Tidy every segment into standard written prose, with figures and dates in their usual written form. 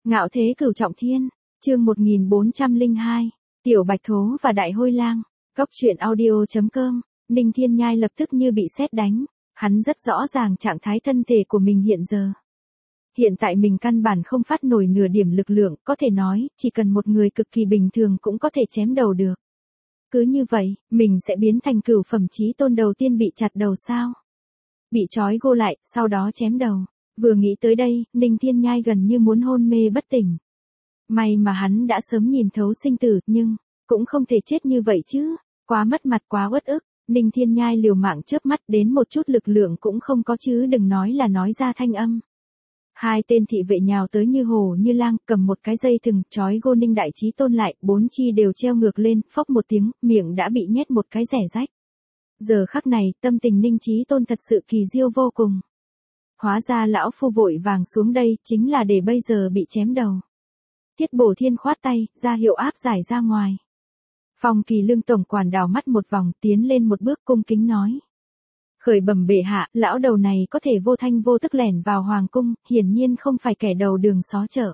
Ngạo thế cửu trọng thiên, chương 1402, Tiểu Bạch Thố và Đại Hôi Lang, Cốc truyện audio.com, Ninh Thiên Nhai lập tức như bị sét đánh, hắn rất rõ ràng trạng thái thân thể của mình hiện giờ. Hiện tại mình căn bản không phát nổi nửa điểm lực lượng, có thể nói, chỉ cần một người cực kỳ bình thường cũng có thể chém đầu được. Cứ như vậy, mình sẽ biến thành cửu phẩm chí tôn đầu tiên bị chặt đầu sao? Bị trói gô lại, sau đó chém đầu. Vừa nghĩ tới đây, Ninh Thiên Nhai gần như muốn hôn mê bất tỉnh. May mà hắn đã sớm nhìn thấu sinh tử, nhưng cũng không thể chết như vậy chứ, quá mất mặt quá uất ức. Ninh Thiên Nhai liều mạng chớp mắt, đến một chút lực lượng cũng không có chứ đừng nói là nói ra thanh âm. Hai tên thị vệ nhào tới như hổ như lang, cầm một cái dây thừng trói gô Ninh Đại Chí Tôn lại, bốn chi đều treo ngược lên, phốc một tiếng, miệng đã bị nhét một cái rẻ rách. Giờ khắc này, tâm tình Ninh Chí Tôn thật sự kỳ diêu vô cùng. Hóa ra lão phu vội vàng xuống đây, chính là để bây giờ bị chém đầu. Tiết Bổ Thiên khoát tay, ra hiệu áp giải ra ngoài. Phong Kỳ Lương tổng quản đảo mắt một vòng, tiến lên một bước cung kính nói. Khởi bẩm bệ hạ, lão đầu này có thể vô thanh vô tức lẻn vào hoàng cung, hiển nhiên không phải kẻ đầu đường xó chợ.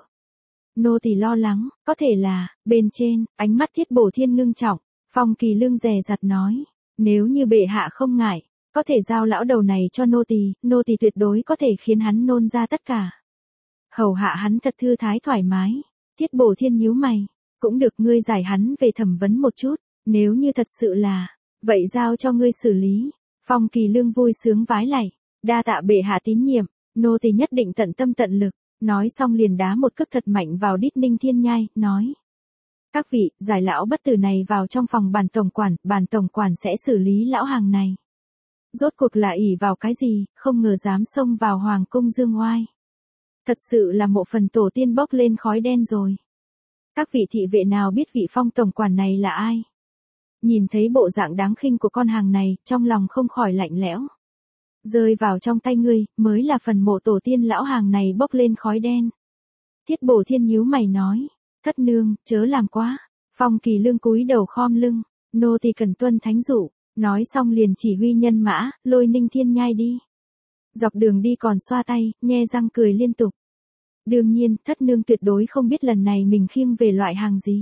Nô tỳ lo lắng, có thể là, bên trên, ánh mắt Thiết Bổ Thiên ngưng trọng, Phong Kỳ Lương dè dặt nói, nếu như bệ hạ không ngại, có thể giao lão đầu này cho nô tỳ tuyệt đối có thể khiến hắn nôn ra tất cả. Hầu hạ hắn thật thư thái thoải mái, Thiết Bổ Thiên nhíu mày, cũng được ngươi giải hắn về thẩm vấn một chút, nếu như thật sự là, vậy giao cho ngươi xử lý. Phong Kỳ Lương vui sướng vái lạy, đa tạ bệ hạ tín nhiệm, nô tỳ nhất định tận tâm tận lực, nói xong liền đá một cước thật mạnh vào đít Ninh Thiên Nhai, nói. Các vị, giải lão bất tử này vào trong phòng bản tổng quản sẽ xử lý lão hàng này. Rốt cuộc là ỷ vào cái gì, không ngờ dám xông vào hoàng cung dương oai. Thật sự là mộ phần tổ tiên bốc lên khói đen rồi. Các vị thị vệ nào biết vị Phong tổng quản này là ai? Nhìn thấy bộ dạng đáng khinh của con hàng này, trong lòng không khỏi lạnh lẽo. Rơi vào trong tay ngươi, mới là phần mộ tổ tiên lão hàng này bốc lên khói đen. Thiết Bổ Thiên nhíu mày nói, thất nương, chớ làm quá. Phong Kỳ Lương cúi đầu khom lưng, nô tỳ cần tuân thánh dụ, nói xong liền chỉ huy nhân mã, lôi Ninh Thiên Nhai đi. Dọc đường đi còn xoa tay, nhe răng cười liên tục. Đương nhiên, thất nương tuyệt đối không biết lần này mình khiêng về loại hàng gì.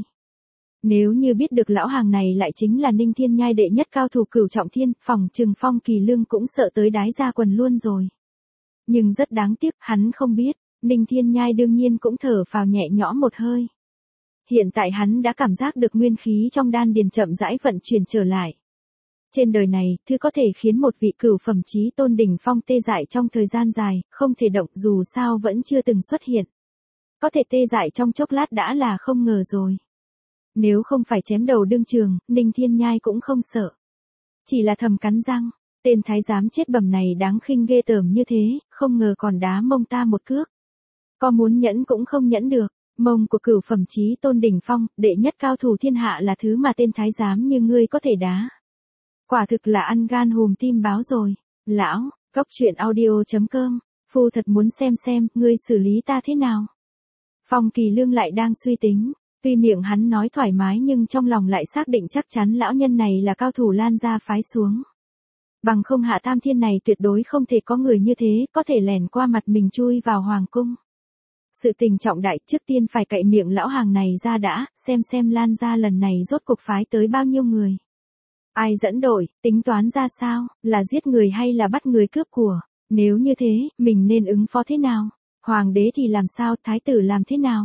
Nếu như biết được lão hàng này lại chính là Ninh Thiên Nhai đệ nhất cao thủ cửu trọng thiên, phòng trừng Phong Kỳ Lương cũng sợ tới đái ra quần luôn rồi. Nhưng rất đáng tiếc, hắn không biết, Ninh Thiên Nhai đương nhiên cũng thở phào nhẹ nhõm một hơi. Hiện tại hắn đã cảm giác được nguyên khí trong đan điền chậm rãi vận chuyển trở lại. Trên đời này, thứ có thể khiến một vị cửu phẩm chí tôn đỉnh phong tê dại trong thời gian dài, không thể động dù sao vẫn chưa từng xuất hiện. Có thể tê dại trong chốc lát đã là không ngờ rồi. Nếu không phải chém đầu đương trường, Ninh Thiên Nhai cũng không sợ. Chỉ là thầm cắn răng, tên thái giám chết bầm này đáng khinh ghê tởm như thế, không ngờ còn đá mông ta một cước. Có muốn nhẫn cũng không nhẫn được, mông của cửu phẩm chí tôn đỉnh phong, đệ nhất cao thủ thiên hạ là thứ mà tên thái giám như ngươi có thể đá. Quả thực là ăn gan hùm tim báo rồi. Lão, Cốc truyện audio.com, phu thật muốn xem, ngươi xử lý ta thế nào. Phong Kỳ Lương lại đang suy tính. Tuy miệng hắn nói thoải mái nhưng trong lòng lại xác định chắc chắn lão nhân này là cao thủ Lan gia phái xuống. Bằng không Hạ Tam Thiên này tuyệt đối không thể có người như thế, có thể lèn qua mặt mình chui vào hoàng cung. Sự tình trọng đại, trước tiên phải cậy miệng lão hàng này ra đã, xem Lan gia lần này rốt cuộc phái tới bao nhiêu người. Ai dẫn đội, tính toán ra sao, là giết người hay là bắt người cướp của, nếu như thế, mình nên ứng phó thế nào, hoàng đế thì làm sao, thái tử làm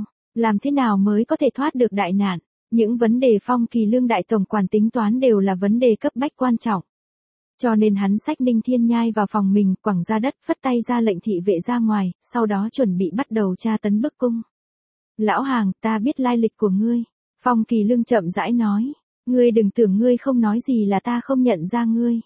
thế nào mới có thể thoát được đại nạn, những vấn đề Phong Kỳ Lương đại tổng quản tính toán đều là vấn đề cấp bách quan trọng. Cho nên hắn xách Ninh Thiên Nhai vào phòng mình, quẳng ra đất, phất tay ra lệnh thị vệ ra ngoài, sau đó chuẩn bị bắt đầu tra tấn bức cung. Lão hàng, ta biết lai lịch của ngươi. Phong Kỳ Lương chậm rãi nói, ngươi đừng tưởng ngươi không nói gì là ta không nhận ra ngươi.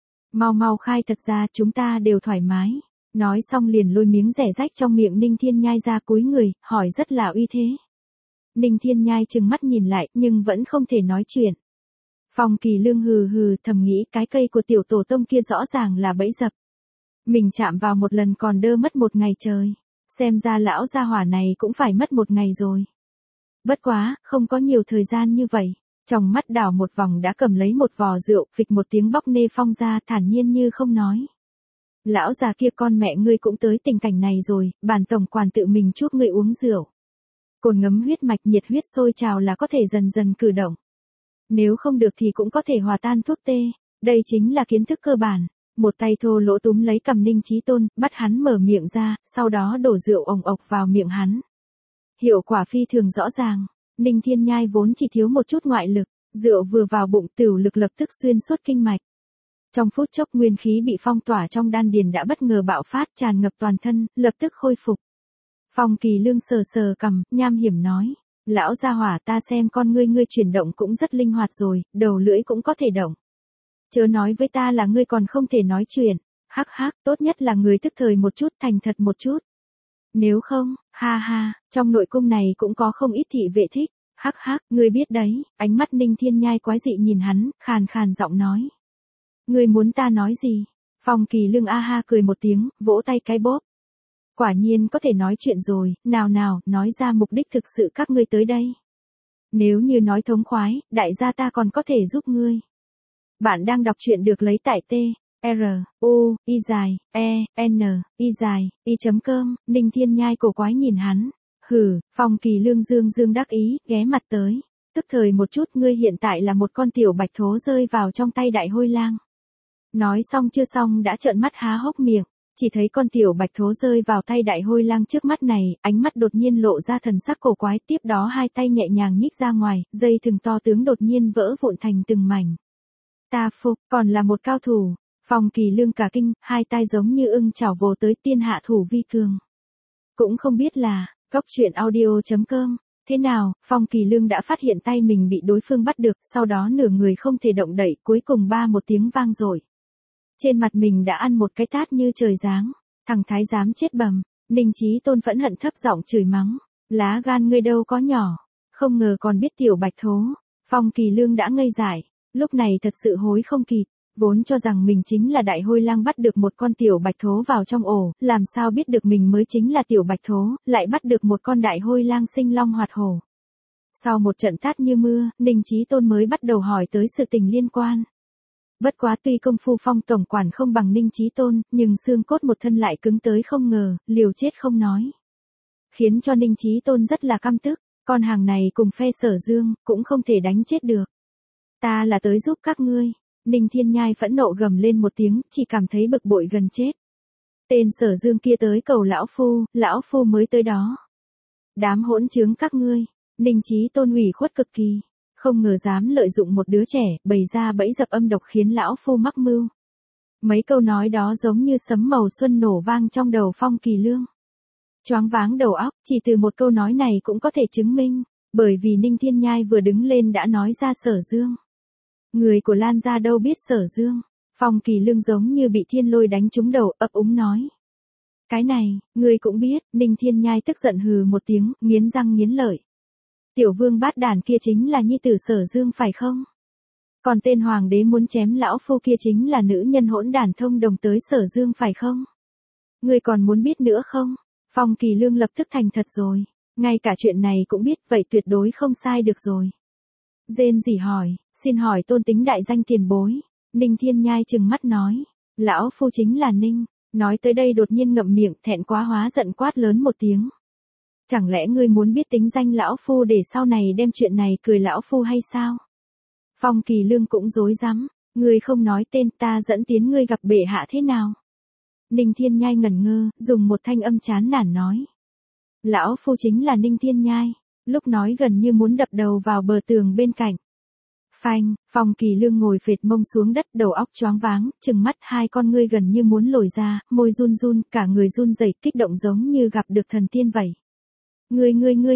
Mau khai, thật ra chúng ta đều thoải mái. Nói xong liền lôi miếng rẻ rách trong miệng Ninh Thiên Nhai ra cúi người, hỏi rất là uy thế. Ninh Thiên Nhai trừng mắt nhìn lại, nhưng vẫn không thể nói chuyện. Phong Kỳ Lương hừ thầm nghĩ cái cây của tiểu tổ tông kia rõ ràng là bẫy dập. Mình chạm vào một lần còn đơ mất một ngày trời. Xem ra lão gia hỏa này cũng phải mất một ngày rồi. Bất quá, không có nhiều thời gian như vậy. Trong mắt đảo một vòng đã cầm lấy một vò rượu, phịch một tiếng bóc nê Phong ra, thản nhiên như không nói. Lão già kia, con mẹ ngươi cũng tới tình cảnh này rồi, bản tổng quản tự mình chuốc ngươi uống rượu. Cồn ngấm huyết mạch nhiệt huyết sôi trào là có thể dần dần cử động. Nếu không được thì cũng có thể hòa tan thuốc tê. Đây chính là kiến thức cơ bản. Một tay thô lỗ túm lấy cầm Ninh Chí Tôn, bắt hắn mở miệng ra, sau đó đổ rượu ồng ộc vào miệng hắn. Hiệu quả phi thường rõ ràng. Ninh Thiên Nhai vốn chỉ thiếu một chút ngoại lực, rượu vừa vào bụng tửu lực lập tức xuyên suốt kinh mạch. Trong phút chốc nguyên khí bị phong tỏa trong đan điền đã bất ngờ bạo phát tràn ngập toàn thân, lập tức khôi phục. Phong Kỳ Lương sờ sờ cằm, nham hiểm nói. Lão gia hỏa, ta xem con ngươi chuyển động cũng rất linh hoạt rồi, đầu lưỡi cũng có thể động. Chớ nói với ta là ngươi còn không thể nói chuyện. Hắc hắc, tốt nhất là người tức thời một chút, thành thật một chút. Nếu không, ha ha, trong nội cung này cũng có không ít thị vệ thích. Hắc hắc, ngươi biết đấy. Ánh mắt Ninh Thiên Nhai quái dị nhìn hắn, khàn khàn giọng nói. Ngươi muốn ta nói gì? Phong Kỳ Lương a ha cười một tiếng, vỗ tay cái bóp. Quả nhiên có thể nói chuyện rồi, nào nào, nói ra mục đích thực sự các ngươi tới đây. Nếu như nói thống khoái, đại gia ta còn có thể giúp ngươi. Bạn đang đọc truyện được lấy tại T, R, U, I dài, E, N, I dài, I.com, Ninh Thiên Nhai cổ quái nhìn hắn. Hừ, Phong Kỳ Lương dương dương đắc ý, ghé mặt tới. Tức thời một chút, ngươi hiện tại là một con tiểu bạch thố rơi vào trong tay đại hôi lang. Nói xong chưa xong đã trợn mắt há hốc miệng. Chỉ thấy con tiểu bạch thố rơi vào tay đại hôi lang trước mắt này, ánh mắt đột nhiên lộ ra thần sắc cổ quái, tiếp đó hai tay nhẹ nhàng nhích ra ngoài, dây thừng to tướng đột nhiên vỡ vụn thành từng mảnh. Ta phục, còn là một cao thủ. Phong Kỳ Lương cả kinh, hai tay giống như ưng chảo vồ tới tiên hạ thủ vi cường. Cũng không biết là, góc truyện audio.com, thế nào, Phong Kỳ Lương đã phát hiện tay mình bị đối phương bắt được, sau đó nửa người không thể động đậy, cuối cùng ba một tiếng vang rồi. Trên mặt mình đã ăn một cái tát như trời giáng. Thằng thái giám chết bầm. Ninh Chí Tôn phẫn hận thấp giọng chửi mắng. Lá gan ngươi đâu có nhỏ. Không ngờ còn biết tiểu bạch thố. Phong Kỳ Lương đã ngây dại. Lúc này thật sự hối không kịp. Vốn cho rằng mình chính là đại hôi lang bắt được một con tiểu bạch thố vào trong ổ. Làm sao biết được mình mới chính là tiểu bạch thố. Lại bắt được một con đại hôi lang sinh long hoạt hổ. Sau một trận tát như mưa, Ninh Chí Tôn mới bắt đầu hỏi tới sự tình liên quan. Bất quá tuy công phu Phong tổng quản không bằng Ninh Chí Tôn, nhưng xương cốt một thân lại cứng tới không ngờ, liều chết không nói. Khiến cho Ninh Chí Tôn rất là căm tức, con hàng này cùng phe Sở Dương, cũng không thể đánh chết được. Ta là tới giúp các ngươi. Ninh Thiên Nhai phẫn nộ gầm lên một tiếng, chỉ cảm thấy bực bội gần chết. Tên Sở Dương kia tới cầu lão phu mới tới đó. Đám hỗn trướng các ngươi. Ninh Chí Tôn ủy khuất cực kỳ. Không ngờ dám lợi dụng một đứa trẻ, bày ra bẫy dập âm độc khiến lão phu mắc mưu. Mấy câu nói đó giống như sấm màu xuân nổ vang trong đầu Phong Kỳ Lương. Choáng váng đầu óc, chỉ từ một câu nói này cũng có thể chứng minh, bởi vì Ninh Thiên Nhai vừa đứng lên đã nói ra Sở Dương. Người của Lan gia đâu biết Sở Dương. Phong Kỳ Lương giống như bị thiên lôi đánh trúng đầu, ấp úng nói. Cái này, người cũng biết. Ninh Thiên Nhai tức giận hừ một tiếng, nghiến răng nghiến lợi. Tiểu vương bát đàn kia chính là nhi tử Sở Dương phải không? Còn tên hoàng đế muốn chém lão phu kia chính là nữ nhân hỗn đản thông đồng tới Sở Dương phải không? Ngươi còn muốn biết nữa không? Phong Kỳ Lương lập tức thành thật rồi. Ngay cả chuyện này cũng biết, vậy tuyệt đối không sai được rồi. Rên rỉ hỏi, xin hỏi tôn tính đại danh tiền bối. Ninh Thiên Nhai trừng mắt nói. Lão phu chính là Ninh. Nói tới đây đột nhiên ngậm miệng, thẹn quá hóa giận quát lớn một tiếng. Chẳng lẽ ngươi muốn biết tính danh lão phu để sau này đem chuyện này cười lão phu hay sao? Phong Kỳ Lương cũng rối rắm, ngươi không nói tên ta dẫn tiến ngươi gặp bệ hạ thế nào? Ninh Thiên Nhai ngẩn ngơ, dùng một thanh âm chán nản nói. Lão phu chính là Ninh Thiên Nhai, lúc nói gần như muốn đập đầu vào bờ tường bên cạnh. Phanh, Phong Kỳ Lương ngồi phệt mông xuống đất, đầu óc choáng váng, trừng mắt, hai con ngươi gần như muốn lồi ra, môi run run, cả người run rẩy, kích động giống như gặp được thần tiên vậy. Ngươi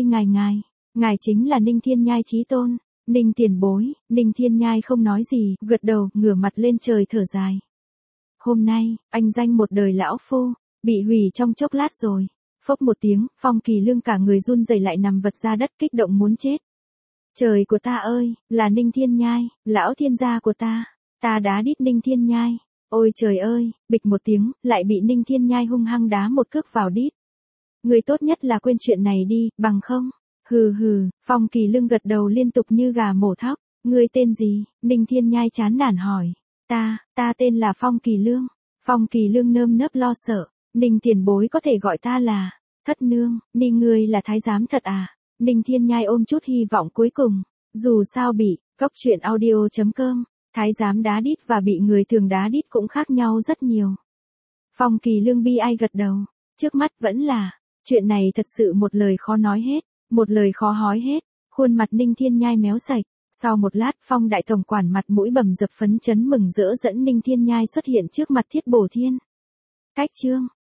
ngài chính là Ninh Thiên Nhai Chí Tôn. Ninh tiền bối. Ninh Thiên Nhai không nói gì, gật đầu, ngửa mặt lên trời thở dài. Hôm nay, anh danh một đời lão phu, bị hủy trong chốc lát rồi. Phốc một tiếng, Phong Kỳ Lương cả người run rẩy lại nằm vật ra đất, kích động muốn chết. Trời của ta ơi, là Ninh Thiên Nhai, lão thiên gia của ta. Ta đá đít Ninh Thiên Nhai. Ôi trời ơi, bịch một tiếng, lại bị Ninh Thiên Nhai hung hăng đá một cước vào đít. Người tốt nhất là quên chuyện này đi, bằng không. Hừ hừ, Phong Kỳ Lương gật đầu liên tục như gà mổ thóc. Ngươi tên gì? Ninh Thiên Nhai chán nản hỏi. Ta tên là Phong Kỳ Lương. Phong Kỳ Lương nơm nớp lo sợ. Ninh tiền bối có thể gọi ta là Thất Nương. Ninh ngươi là thái giám thật à? Ninh Thiên Nhai ôm chút hy vọng cuối cùng. Dù sao bị, cốc truyện audio.com, thái giám đá đít và bị người thường đá đít cũng khác nhau rất nhiều. Phong Kỳ Lương bi ai gật đầu. Trước mắt vẫn là, chuyện này thật sự một lời khó nói hết, một lời khó hói hết. Khuôn mặt Ninh Thiên Nhai méo sạch. Sau một lát Phong đại tổng quản mặt mũi bầm dập phấn chấn mừng rỡ dẫn Ninh Thiên Nhai xuất hiện trước mặt Thiết Bổ Thiên. Cách chương